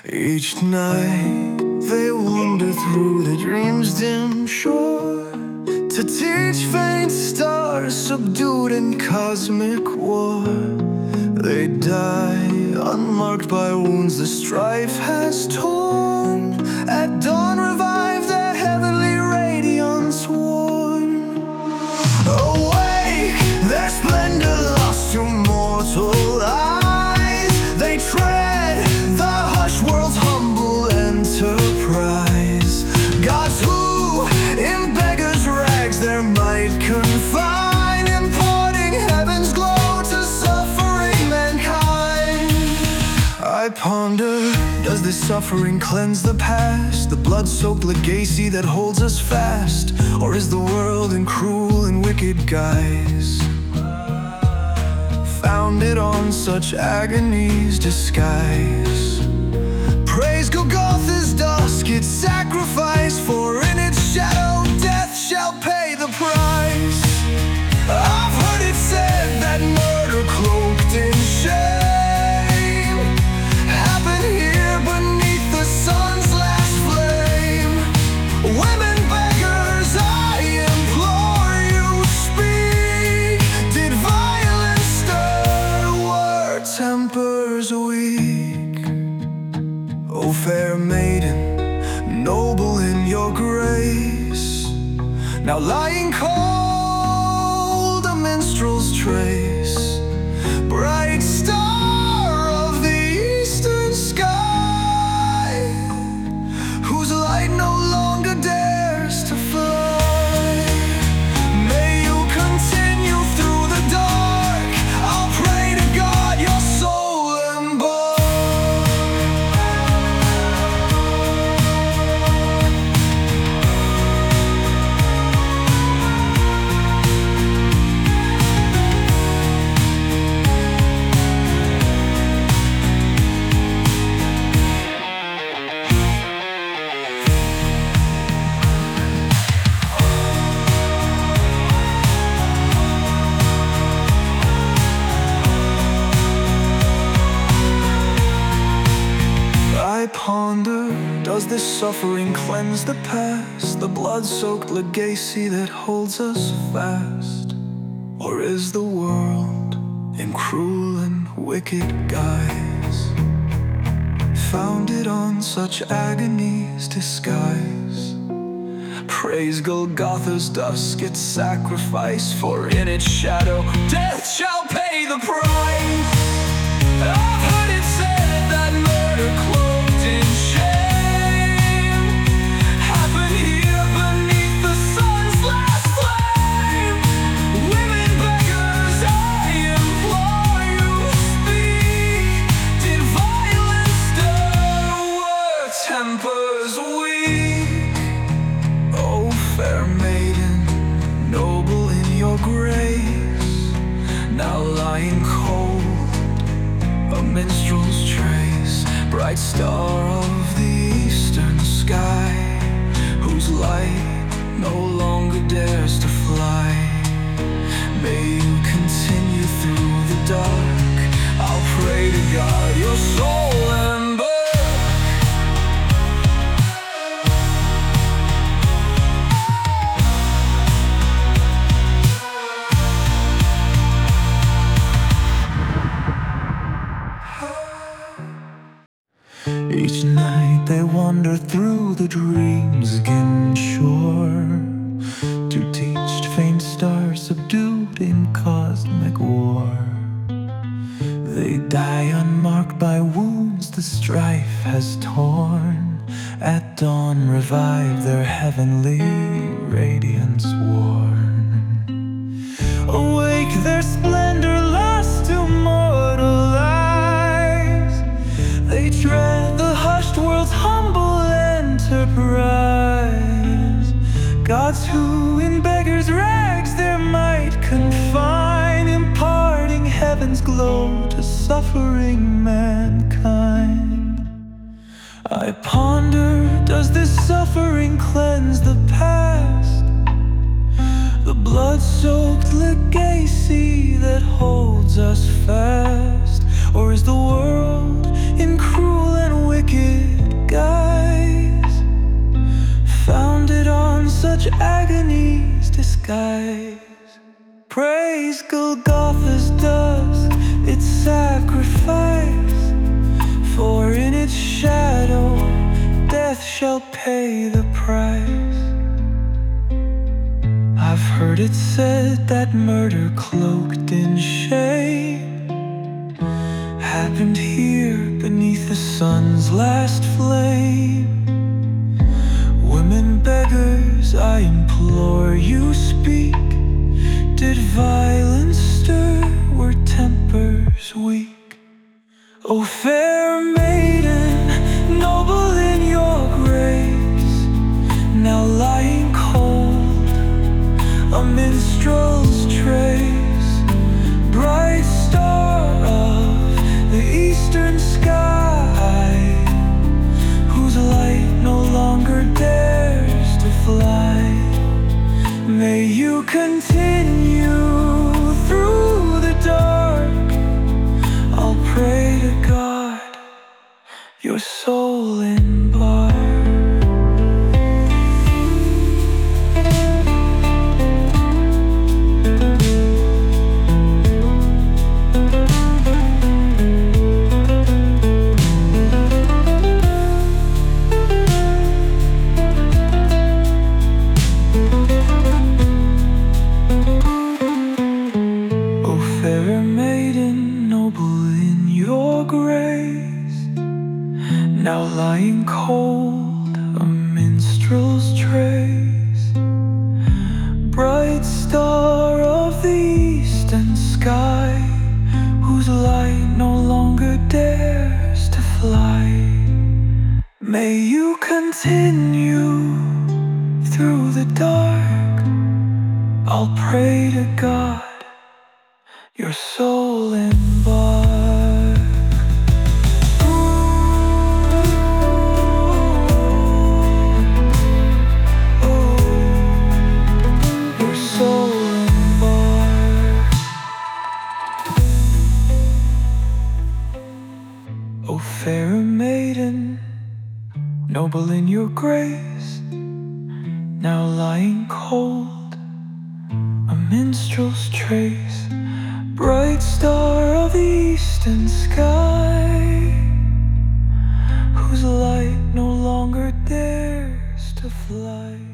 Each night they wander through the dream's dim shore, to teach faint stars subdued in cosmic war. They die unmarked by wounds the strife has torn. At dawn revive their heavenly radiance worn. Awake, their splendor lost to mortal eyes. They tread the hushed world's humble enterprise. Gods who in beggars' rags their might confine, imparting heaven's glow to suffering mankind. I ponder, does this suffering cleanse the past, the blood-soaked legacy that holds us fast? Or is the world in cruel and wicked guise, founded on such agony's disguise? Praise Golgotha's dusk, its sacrifice, for in its shadow death shall pay the price. I've heard it said that murder cloaked in shame happened here beneath the sun's last flame. Women beggars, I implore you, speak. Did violence stir? Were tempers weak? O fair maiden, noble in your grace, now lying cold, a minstrel's trace. Bright star of the eastern sky, whose light no longer dares to fly. May you continue through the dark. I'll pray to God your soul embark. I ponder, does this suffering cleanse the past, the blood-soaked legacy that holds us fast? Or is the world in cruel and wicked guise, founded on such agony's disguise? Praise Golgotha's dusk, its sacrifice, for in its shadow death shall pay the price. I've heard it said that murder cloaked in shame happened here beneath the sun's last flame. Women beggars, I implore you, speak. Did violence stir? Were tempers weak? O fair maiden, noble in your grace, now lying cold, a minstrel's trace. Bright star of the eastern sky, whose light no longer dares to fly. May you continue through the dark. I'll pray to God your soul embark. Each night they wander through the dream's dim shore, to teach faint stars subdued in cosmic war. They die unmarked by wounds the strife has torn. At dawn revive their heavenly radiance worn. Awake, their splendor lost to mortal eyes. They tread the hushed world's humble enterprise. Gods who in beggars' rags their might confine, imparting heaven's glow to suffering mankind. I ponder, does this suffering cleanse the past, the blood-soaked legacy that holds us fast? Or is the world in cruel and wicked such agony's disguise. Praise Golgotha's dust, its sacrifice, for in its shadow death shall pay the price. I've heard it said that murder cloaked in shame happened here beneath the sun's last flame. Women beggars, I implore you, speak. Did violence stir? Were tempers weak? O fair maiden, noble in your grace, now lying cold, a minstrel's trace, bright star of the eastern sky, whose light no longer dares to fly. May you continue through the dark. I'll pray to God your soul embark. Fair maiden, noble in your grace, now lying cold, a minstrel's trace, bright star of the eastern sky, whose light no longer dares to fly. May you continue through the dark. I'll pray to God your soul embark. Your soul embark. O fair maiden, noble in your grace, now lying cold, a minstrel's trace, bright star of the eastern sky, whose light no longer dares to fly.